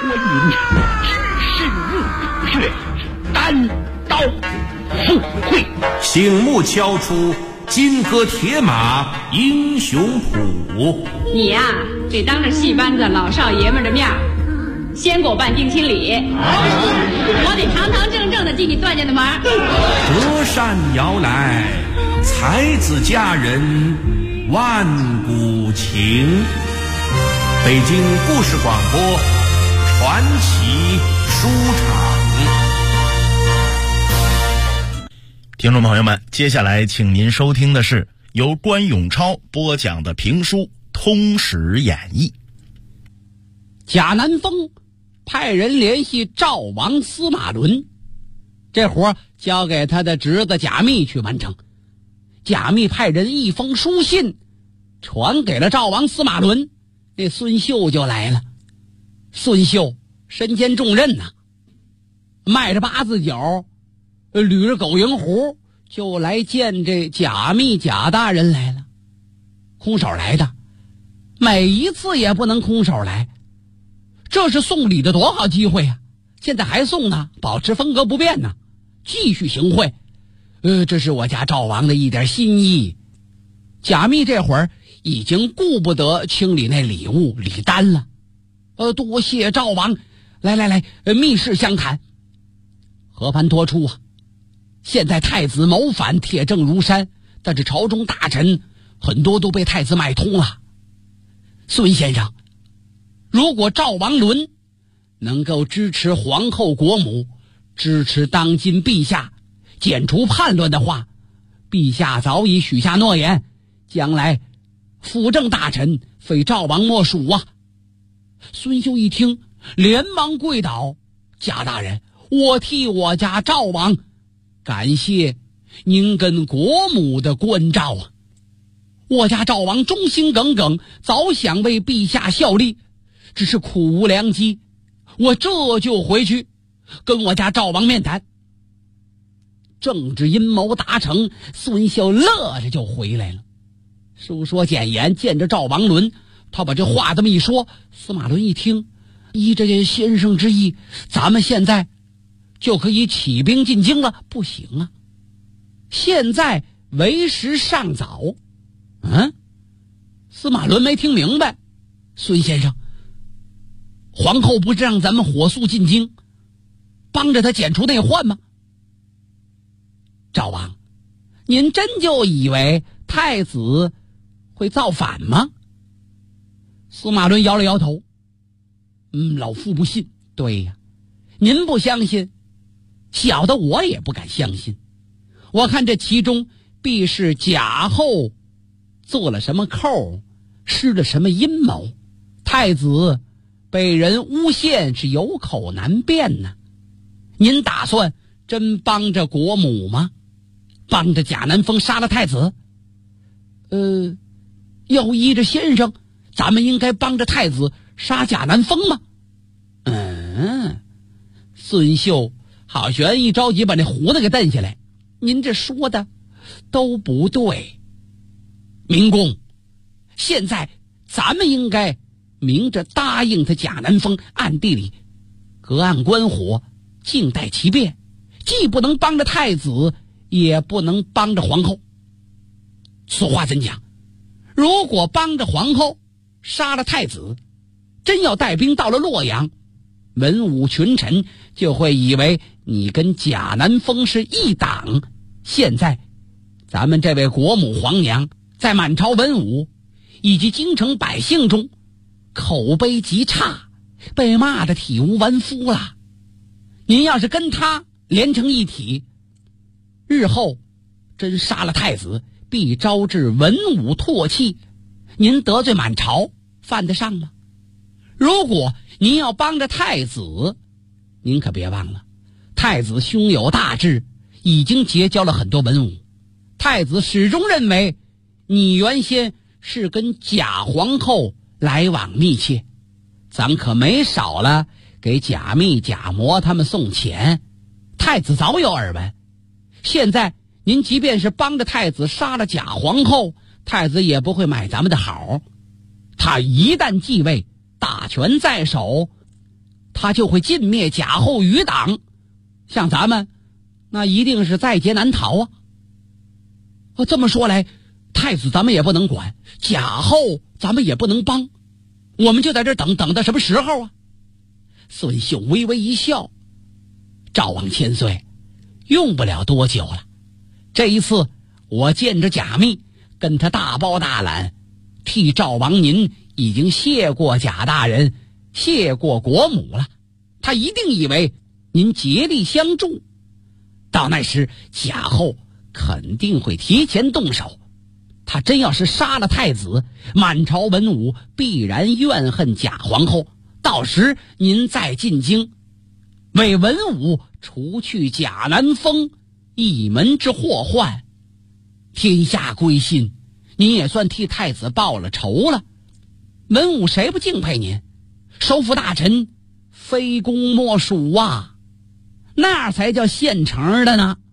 观音只身入穴，单刀赴会， 醒目敲出金戈铁马英雄谱。 你呀，得当着戏班子老少爷们的面先给我办定亲礼，我得堂堂正正的进你段家的门。 德善摇来，才子佳人万古情。北京故事广播传奇书场。 听众朋友们，接下来请您收听的是由关永超播讲的评书《通史演义》。 贾南风派人联系赵王司马伦，这活交给他的侄子贾密去完成。贾密派人一封书信传给了赵王司马伦，那孙秀就来了。孙秀身兼重任呐，迈着八字脚，捋着狗蝇胡，就来见这贾密贾大人来了。空手来的，每一次也不能空手来，这是送礼的多好机会啊！现在还送呢，保持风格不变呢，继续行贿。这是我家赵王的一点心意。贾密这会儿已经顾不得清理那礼物礼单了。多谢赵王，来，密事相谈。和盘托出啊！现在太子谋反，铁证如山，但是朝中大臣很多都被太子买通了。孙先生，如果赵王伦能够支持皇后国母，支持当今陛下，剪除叛乱的话，陛下早已许下诺言，将来辅政大臣非赵王莫属啊！孙秀一听，连忙跪倒：贾大人，我替我家赵王感谢您跟国母的关照啊！我家赵王忠心耿耿，早想为陛下效力，只是苦无良机，我这就回去跟我家赵王面谈。政治阴谋达成，孙秀乐着就回来了。书说简言，见着赵王伦，他把这话这么一说，司马伦一听，依着这先生之意，咱们现在就可以起兵进京了。不行啊，现在为时尚早。司马伦没听明白。孙先生，皇后不是让咱们火速进京，帮着他剪除内患吗？赵王，您真就以为太子会造反吗？司马伦摇了摇头。老夫不信。对呀，您不相信，小的我也不敢相信。我看这其中必是贾后做了什么扣，施了什么阴谋，太子被人诬陷是有口难辩呢。您打算真帮着国母吗？帮着贾南风杀了太子？要依着先生，咱们应该帮着太子杀贾南风吗？孙秀好悬一着急把那胡子给蹬下来。您这说的都不对。明公，现在咱们应该明着答应他贾南风，暗地里隔岸观火，静待其变，既不能帮着太子，也不能帮着皇后。俗话怎讲？如果帮着皇后杀了太子，真要带兵到了洛阳，文武群臣就会以为你跟贾南风是一党。现在咱们这位国母皇娘在满朝文武以及京城百姓中口碑极差，被骂得体无完肤了。您要是跟他连成一体，日后真杀了太子，必招致文武唾弃，您得罪满朝犯得上吗？如果您要帮着太子，您可别忘了，太子胸有大志，已经结交了很多文武。太子始终认为你原先是跟贾皇后来往密切，咱可没少了给贾密贾模他们送钱，太子早有耳闻。现在您即便是帮着太子杀了贾皇后，太子也不会买咱们的好。他一旦继位，大权在手， 他就会尽灭贾后余党。像咱们那一定是在劫难逃啊。这么说来，太子咱们也不能管，贾后咱们也不能帮，我们就在这等到什么时候啊？孙秀微微一笑，赵王千岁，用不了多久了。这一次我见着贾密，跟他大包大揽，替赵王您已经谢过贾大人，谢过国母了。他一定以为您竭力相助，到那时贾后肯定会提前动手。他真要是杀了太子，满朝文武必然怨恨贾皇后，到时您再进京，为文武除去贾南风一门之祸患，天下归心，您也算替太子报了仇了。文武谁不敬佩您？收服大臣非功莫属啊，那才叫现成的呢。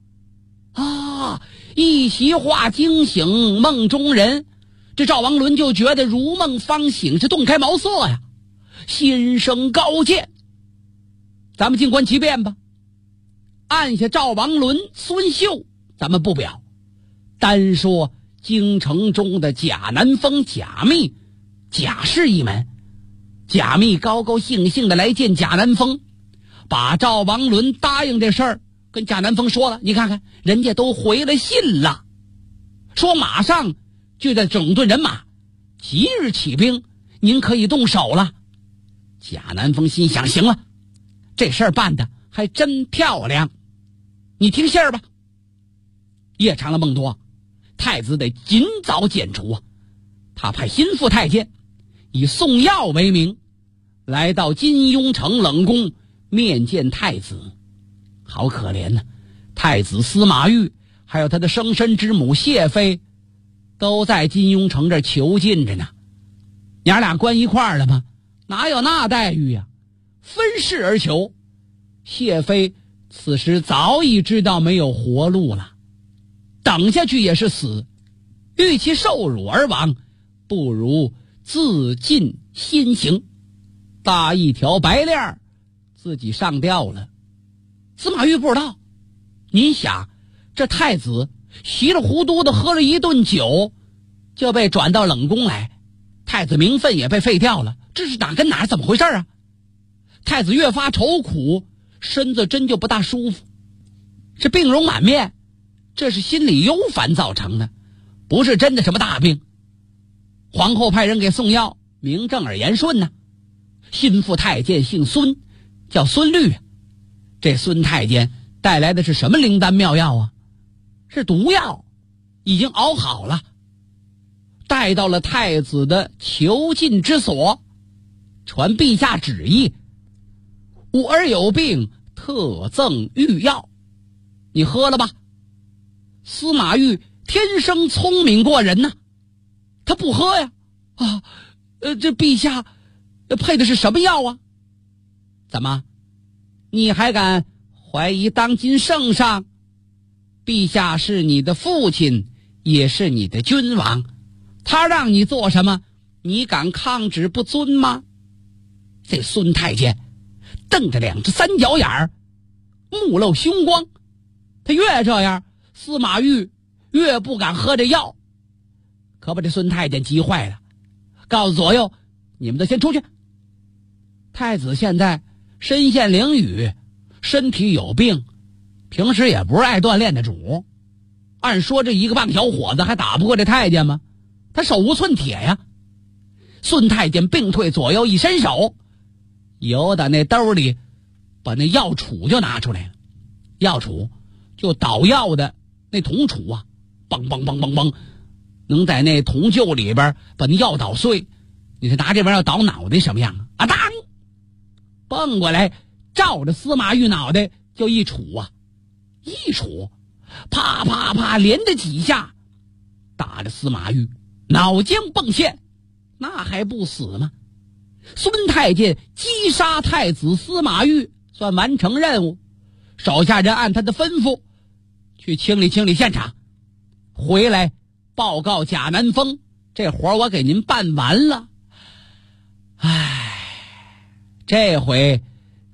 一席话惊醒梦中人，这赵王伦就觉得如梦方醒，是洞开茅塞呀，心生高见。咱们静观其变吧。按下赵王伦、孙秀咱们不表，单说京城中的贾南风、贾密、贾氏一门。贾密高高兴兴的来见贾南风，把赵王伦答应这事儿跟贾南风说了。你看看人家都回了信了，说马上就在整顿人马，即日起兵，您可以动手了。贾南风心想，行了，这事儿办的还真漂亮，你听信儿吧。夜长了梦多，太子得尽早剪除啊。他派心腹太监以送药为名，来到金庸城冷宫面见太子。好可怜呢，太子司马懿还有他的生身之母谢妃都在金庸城这囚禁着呢。娘俩关一块儿了吗？哪有那待遇呀？分事而囚。谢妃此时早已知道没有活路了，等下去也是死，与其受辱而亡，不如自尽先行。搭一条白链自己上吊了。司马懿不知道，您想这太子稀里糊涂的喝了一顿酒就被转到冷宫来，太子名分也被废掉了，这是哪跟哪怎么回事啊？太子越发愁苦，身子真就不大舒服，是病容满面，这是心理忧烦造成的，不是真的什么大病。皇后派人给送药，名正而言顺呢。心腹太监姓孙，叫孙律。这孙太监带来的是什么灵丹妙药啊？是毒药，已经熬好了，带到了太子的囚禁之所，传陛下旨意，吾儿有病，特赠御药，你喝了吧。司马懿天生聪明过人呐，他不喝呀。这陛下配的是什么药啊？怎么你还敢怀疑当今圣上？陛下是你的父亲，也是你的君王，他让你做什么，你敢抗旨不遵吗？这孙太监瞪着两只三角眼儿，目露凶光。他越这样，司马懿越不敢喝这药，可把这孙太监急坏了，告诉左右，你们都先出去。太子现在身陷囹圄，身体有病，平时也不是爱锻炼的主，按说这一个半小伙子还打不过这太监吗？他手无寸铁呀。孙太监病退左右一伸手，由打那兜里把那药杵就拿出来了。药杵就捣药的那铜杵啊，嘣嘣嘣嘣嘣，能在那铜臼里边把那药捣碎。你是拿这玩意儿捣脑袋什么样啊？当蹦过来，照着司马懿脑袋就一杵啊，一杵，啪啪啪，连着几下，打着司马懿脑浆迸现，那还不死吗？孙太监击杀太子司马懿，算完成任务。手下人按他的吩咐去清理清理现场，回来报告贾南风，这活我给您办完了。这回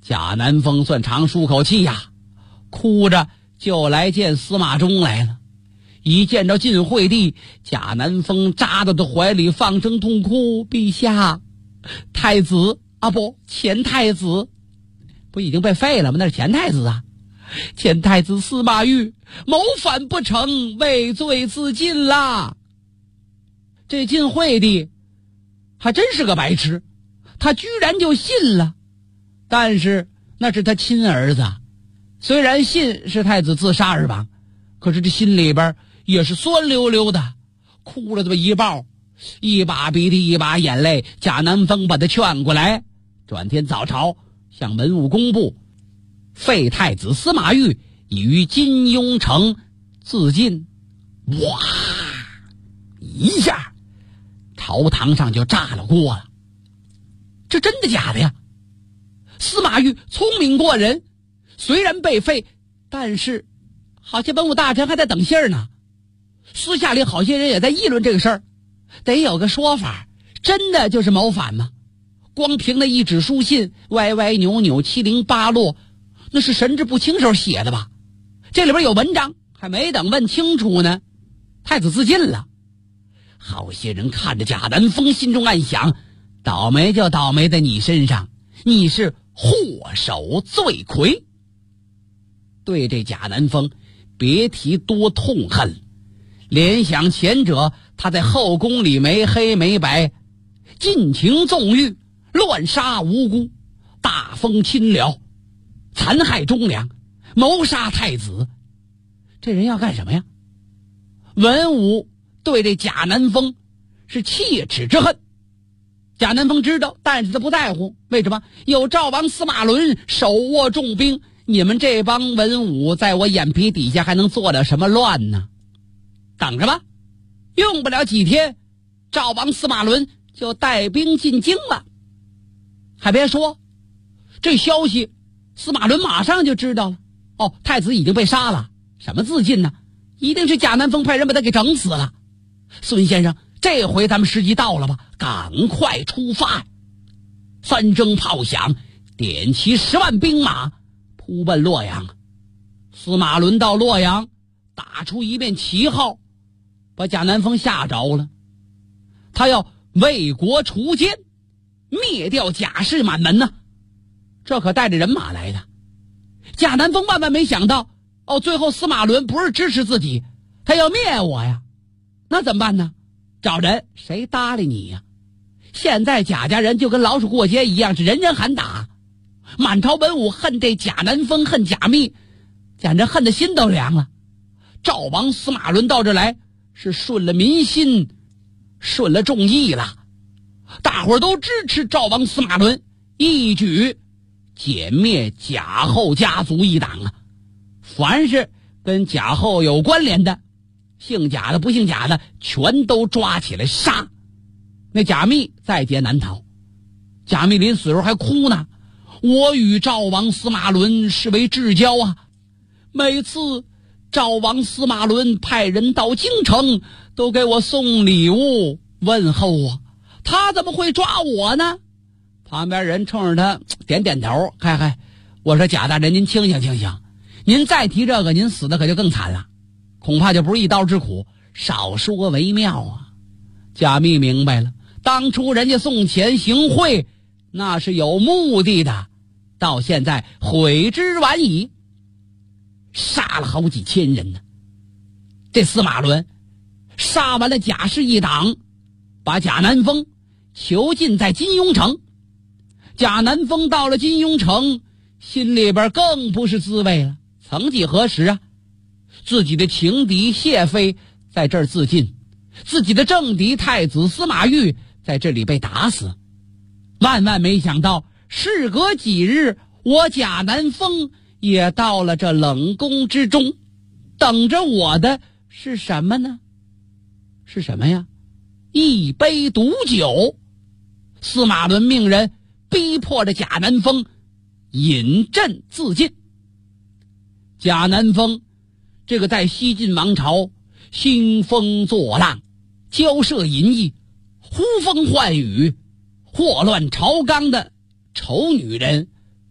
贾南风算长舒口气呀，哭着就来见司马衷来了。一见着晋惠帝，贾南风扎到他怀里放声痛哭：“陛下，太子啊，不，前太子，不已经被废了吗？那是前太子啊。前太子司马懿谋反不成，畏罪自尽啦。”这晋惠帝还真是个白痴，他居然就信了。但是那是他亲儿子，虽然信是太子自杀而亡，可是这心里边也是酸溜溜的，哭了这么一抱，一把鼻涕一把眼泪。贾南风把他劝过来，转天早朝向文武公布，废太子司马懿已于金庸城自尽。哇，一下朝堂上就炸了锅了。这真的假的呀？司马懿聪明过人，虽然被废，但是好些文武大臣还在等信儿呢。私下里好些人也在议论这个事儿，得有个说法，真的就是谋反吗？光凭那一纸书信，歪歪扭扭，七零八落，那是神志不清时候写的吧？这里边有文章，还没等问清楚呢，太子自尽了。好些人看着贾南风，心中暗想：倒霉就倒霉在你身上，你是祸首罪魁。对这贾南风别提多痛恨，联想前者他在后宫里没黑没白，尽情纵欲，乱杀无辜，大风亲辽，残害忠良，谋杀太子。这人要干什么呀？文武对这贾南风是切齿之恨。贾南风知道，但是他不在乎。为什么？有赵王司马伦手握重兵，你们这帮文武在我眼皮底下还能做点什么乱呢？等着吧，用不了几天，赵王司马伦就带兵进京了。还别说，这消息司马伦马上就知道了。哦，太子已经被杀了。什么自尽呢？一定是贾南风派人把他给整死了。孙先生，这回咱们时机到了吧？赶快出发！三声炮响，点齐10万兵马，扑奔洛阳。司马伦到洛阳，打出一面旗号，把贾南风吓着了。他要为国除奸，灭掉贾氏满门呢。这可带着人马来的。贾南风万万没想到，最后司马伦不是支持自己，他要灭我呀。那怎么办呢？找人，谁搭理你呀？现在贾家人就跟老鼠过街一样，是人人喊打。满朝文武恨这贾南风，恨贾密，简直恨得心都凉了。赵王司马伦到这来，是顺了民心，顺了众议了。大伙儿都支持赵王司马伦，一举歼灭贾后家族一党啊！凡是跟贾后有关联的，姓贾的不姓贾的，全都抓起来杀。那贾密在劫难逃，贾密临死时候还哭呢：我与赵王司马伦是为至交啊！每次赵王司马伦派人到京城，都给我送礼物问候啊，他怎么会抓我呢？旁边人冲着他点点头，嗨，我说贾大人您清醒，您再提这个，您死的可就更惨了，恐怕就不是一刀之苦，少说为妙啊。贾密明白了，当初人家送钱行贿那是有目的的，到现在悔之晚矣。杀了好几千人呢。这司马伦杀完了贾氏一党，把贾南风囚禁在金庸城。贾南风到了金庸城，心里边更不是滋味了。曾几何时啊，自己的情敌谢妃在这儿自尽，自己的政敌太子司马懿在这里被打死。万万没想到，事隔几日，我贾南风也到了这冷宫之中，等着我的是什么呢？是什么呀？一杯毒酒。司马伦命人逼迫着贾南风饮鸩自尽。贾南风这个在西晋王朝兴风作浪，交涉淫逸，呼风唤雨，祸乱朝纲的丑女人，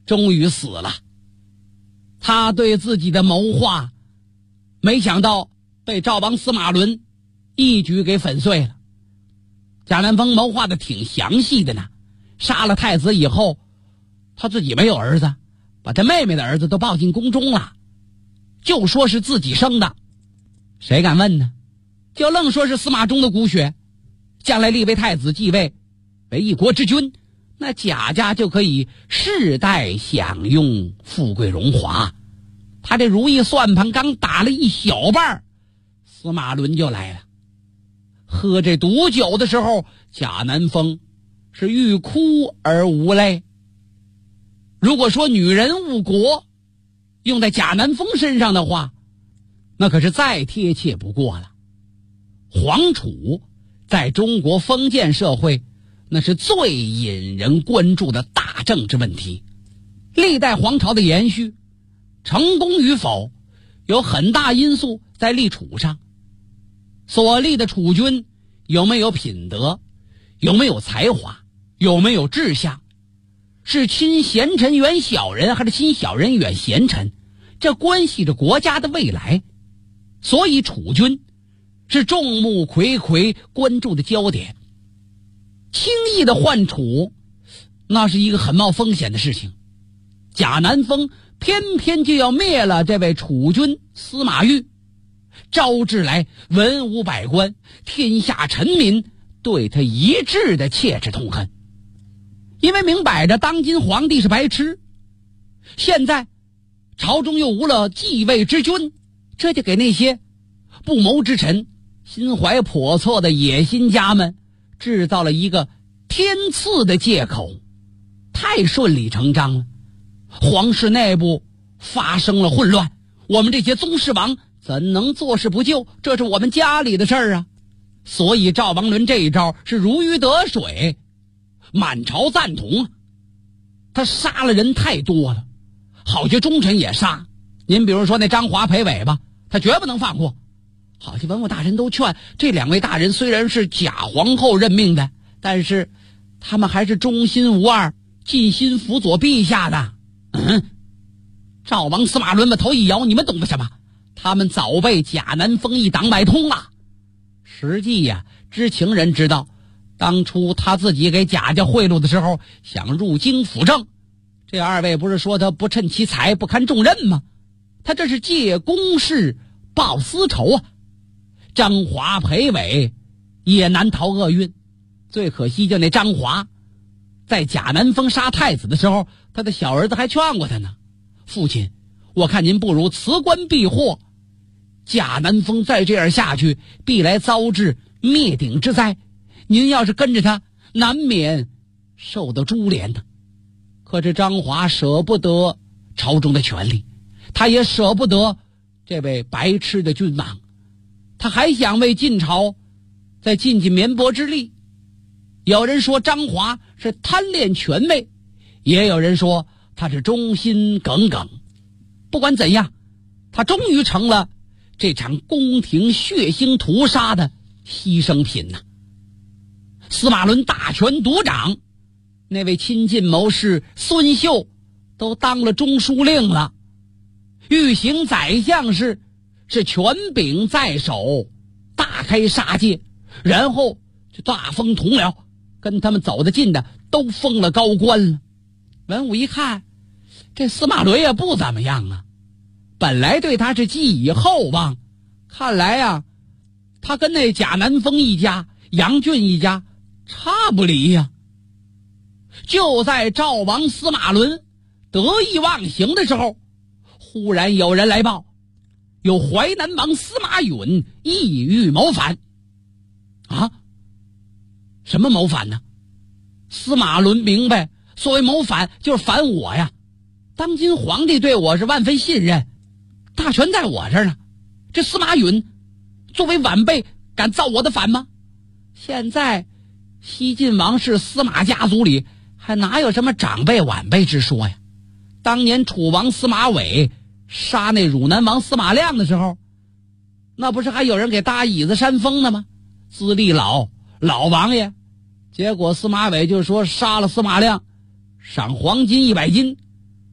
终于死了。他对自己的谋划，没想到被赵王司马伦一举给粉碎了。贾南风谋划的挺详细的呢，杀了太子以后，他自己没有儿子，把他妹妹的儿子都抱进宫中了，就说是自己生的。谁敢问呢？就愣说是司马衷的骨血，将来立为太子继位为一国之君，那贾家就可以世代享用富贵荣华。他这如意算盘刚打了一小半，司马伦就来了。喝这毒酒的时候，贾南风是欲哭而无泪。如果说女人误国用在贾南风身上的话，那可是再贴切不过了。皇储在中国封建社会，那是最引人关注的大政治问题。历代皇朝的延续成功与否，有很大因素在立储上。所立的储君有没有品德，有没有才华，有没有志向，是亲贤臣远小人还是亲小人远贤臣，这关系着国家的未来。所以储君是众目睽睽关注的焦点。轻易的换储，那是一个很冒风险的事情。贾南风偏偏就要灭了这位储君司马昱，招致来文武百官天下臣民对他一致的切齿痛恨。因为明摆着当今皇帝是白痴，现在朝中又无了继位之君，这就给那些不谋之臣心怀叵测的野心家们制造了一个天赐的借口，太顺理成章了。皇室内部发生了混乱，我们这些宗室王怎能坐视不救？这是我们家里的事儿啊！所以赵王伦这一招是如鱼得水，满朝赞同。他杀了人太多了，好些忠臣也杀。您比如说那张华、裴伟吧，他绝不能放过。好些文武大臣都劝，这两位大人虽然是贾皇后任命的，但是他们还是忠心无二，尽心辅佐陛下的。赵王司马伦把头一摇，你们懂得什么？他们早被贾南风一党买通了。实际呀，知情人知道，当初他自己给贾家贿赂的时候，想入京辅政，这二位不是说他不称其才，不堪重任吗？他这是借公事报私仇啊！张华、裴伟也难逃厄运。最可惜就那张华，在贾南风杀太子的时候，他的小儿子还劝过他呢，父亲，我看您不如辞官避祸。贾南风再这样下去，必来遭致灭顶之灾，您要是跟着他，难免受到株连呢。可是张华舍不得朝中的权力，他也舍不得这位白痴的君王，他还想为晋朝再尽尽绵薄之力。有人说张华是贪恋权位，也有人说他是忠心耿耿。不管怎样，他终于成了这场宫廷血腥屠杀的牺牲品呐。司马伦大权独掌，那位亲近谋士孙秀都当了中书令了，御行宰相是权柄在手，大开杀戒，然后就大封同僚，跟他们走得近的都封了高官了。文武一看，这司马伦也不怎么样啊，本来对他是寄以厚望，看来啊，他跟那贾南风一家、杨俊一家差不离呀。就在赵王司马伦得意忘形的时候，忽然有人来报，有淮南王司马允意欲谋反。啊？什么谋反呢？司马伦明白，所谓谋反就是反我呀。当今皇帝对我是万分信任，大权在我这儿呢。这司马允作为晚辈敢造我的反吗？现在西晋王室司马家族里还哪有什么长辈晚辈之说呀？当年楚王司马伟杀那汝南王司马亮的时候，那不是还有人给搭椅子扇风呢吗？资历老王爷，结果司马伟就说杀了司马亮赏黄金100斤，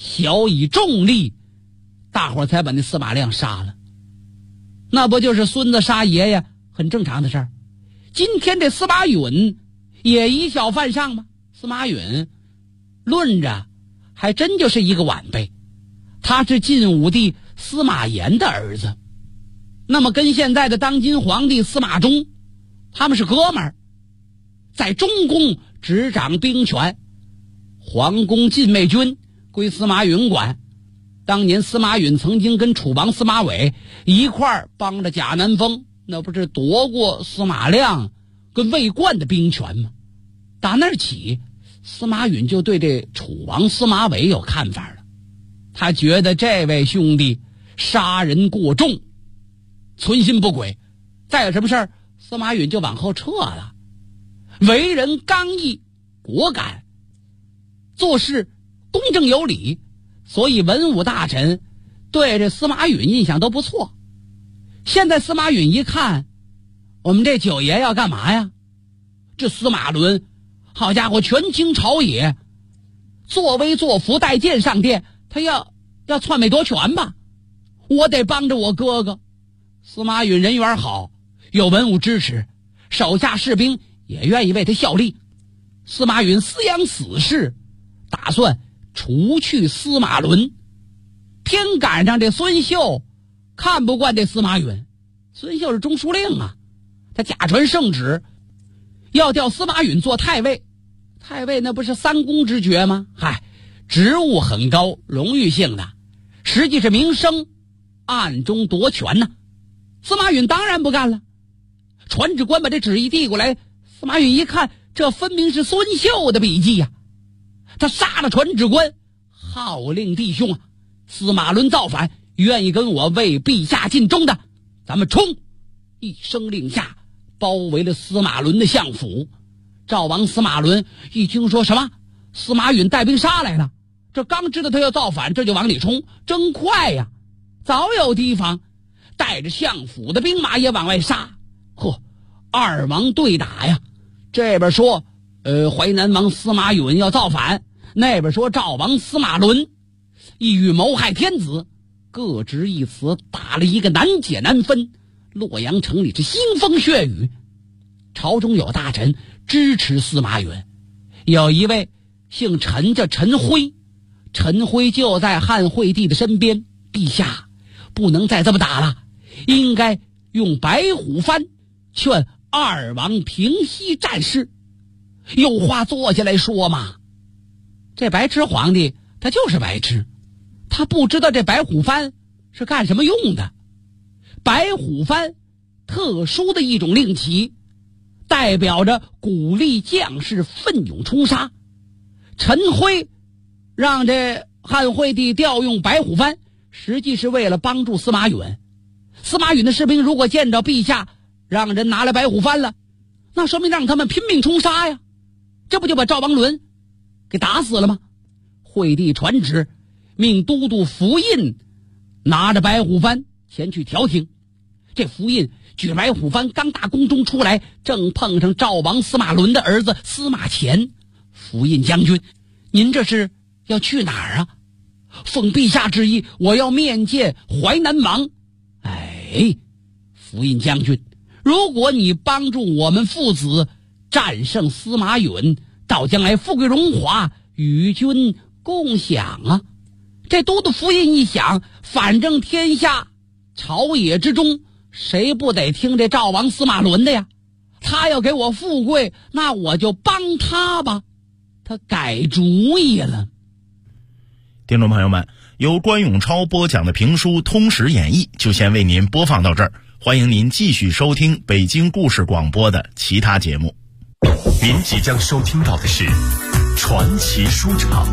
晓以重利，大伙儿才把那司马亮杀了。那不就是孙子杀爷爷，很正常的事儿。今天这司马允也以小犯上吗？司马允论着还真就是一个晚辈，他是晋武帝司马炎的儿子，那么跟现在的当今皇帝司马衷他们是哥们儿，在中宫执掌兵权，皇宫禁卫军归司马允管。当年司马允曾经跟楚王司马玮一块儿帮着贾南风，那不是夺过司马亮跟魏冠的兵权吗？打那儿起，司马允就对这楚王司马玮有看法了。他觉得这位兄弟杀人过重，存心不轨，再有什么事儿，司马允就往后撤了。为人刚毅果敢，做事公正有理，所以文武大臣对这司马允印象都不错。现在司马允一看，我们这九爷要干嘛呀？这司马伦，好家伙，权倾朝野，作威作福，带剑上殿，他要篡位夺权吧？我得帮着我哥哥。司马允人缘好，有文武支持，手下士兵也愿意为他效力。司马允思量死事，打算除去司马伦。偏赶上这孙秀看不惯这司马允。孙秀是中书令啊，他假传圣旨要调司马允做太尉。太尉那不是三公之爵吗？嗨，职务很高，荣誉性的，实际是名声，暗中夺权呢。司马允当然不干了。传旨官把这旨意递过来，司马允一看，这分明是孙秀的笔迹呀。他杀了传旨官，号令弟兄啊，司马伦造反，愿意跟我为陛下尽忠的，咱们冲！一声令下，包围了司马伦的相府。赵王司马伦一听说什么司马允带兵杀来了，这刚知道他要造反，这就往里冲，真快呀！早有提防，带着相府的兵马也往外杀。呵，二王对打呀！这边说淮南王司马允要造反，那边说赵王司马伦意欲谋害天子，各执一词，打了一个难解难分。洛阳城里是腥风血雨，朝中有大臣支持司马允，有一位姓陈叫陈辉，陈辉就在汉惠帝的身边。陛下不能再这么打了，应该用白虎幡劝二王平息战事。有话坐下来说嘛。这白痴皇帝他就是白痴，他不知道这白虎幡是干什么用的。白虎幡特殊的一种令旗，代表着鼓励将士奋勇冲杀。陈辉让这汉惠帝调用白虎幡，实际是为了帮助司马允。司马允的士兵如果见着陛下让人拿来白虎幡了，那说明让他们拼命冲杀呀，这不就把赵王伦给打死了吗？惠帝传旨，命都督符印拿着白虎幡前去调停。这符印举白虎幡刚打宫中出来，正碰上赵王司马伦的儿子司马乾。符印将军，您这是要去哪儿啊？奉陛下之意，我要面见淮南王。哎，符印将军，如果你帮助我们父子战胜司马允，到将来富贵荣华与君共享啊！这都督符印一想，反正天下朝野之中，谁不得听这赵王司马伦的呀？他要给我富贵，那我就帮他吧。他改主意了。 听众朋友们，由关永超播讲的评书《通史演义》就先为您播放到这儿，欢迎您继续收听北京故事广播的其他节目。 您即将收听到的是传奇书场。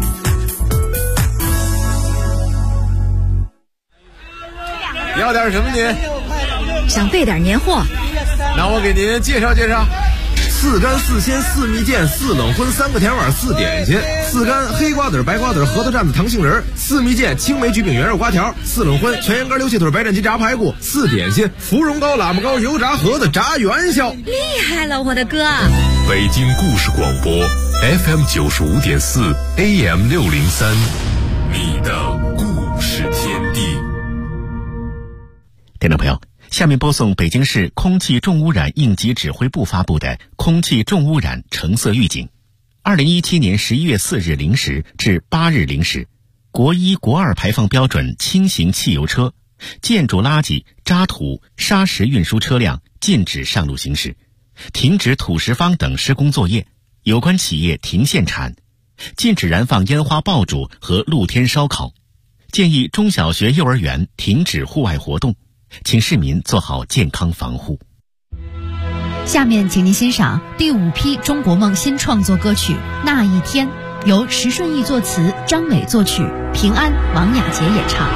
要点什么您？ 想备点年货。 那我给您介绍介绍。4干4鲜4蜜饯4冷荤3个甜碗4点心，4干黑瓜子白瓜子核桃蘸子糖杏仁，4蜜饯青梅焗饼圆肉瓜条，4冷荤全羊肝溜气腿白斩鸡炸排骨，4点心芙蓉糕喇嘛糕油炸盒子炸元宵。 厉害了，我的哥！ 北京故事广播 FM 95.4 AM 603， 你的故事天地。 听众朋友，下面播送北京市空气重污染应急指挥部发布的空气重污染橙色预警。2017年11月4日0时至8日0时，国1、国2排放标准轻型汽油车、建筑垃圾、渣土、砂石运输车辆禁止上路行驶，停止土石方等施工作业，有关企业停限产，禁止燃放烟花爆竹和露天烧烤，建议中小学、幼儿园停止户外活动，请市民做好健康防护。 下面请您欣赏第5批中国梦新创作歌曲《那一天》，由石顺义作词，张伟作曲，平安、王雅洁演唱。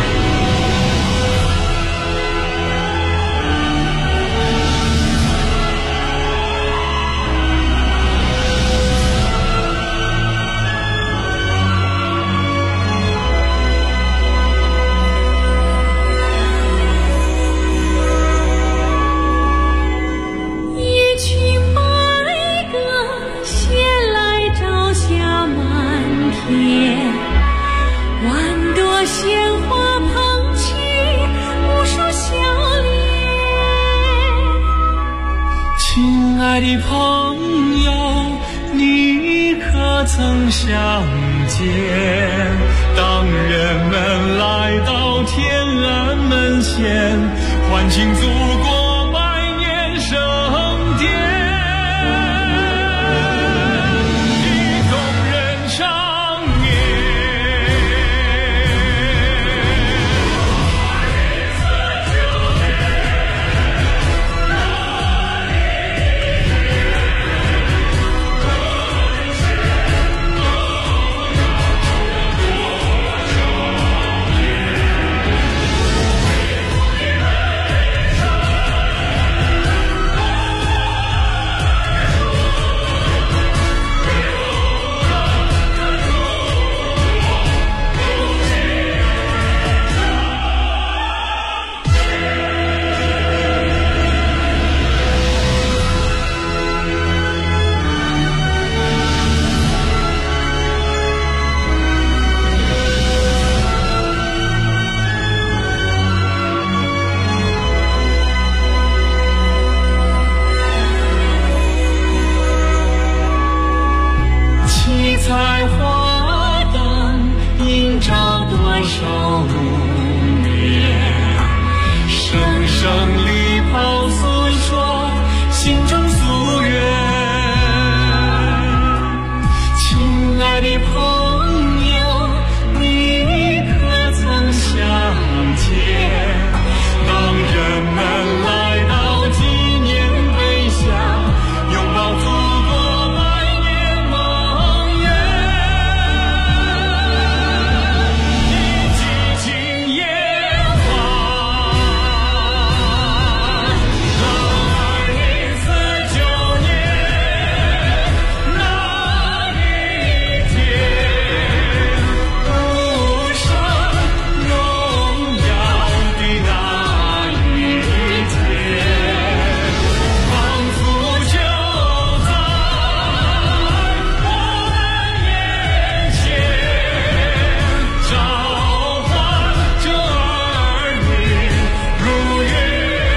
亲爱的朋友，你可曾想见，当人们来到天安门前，欢庆祖国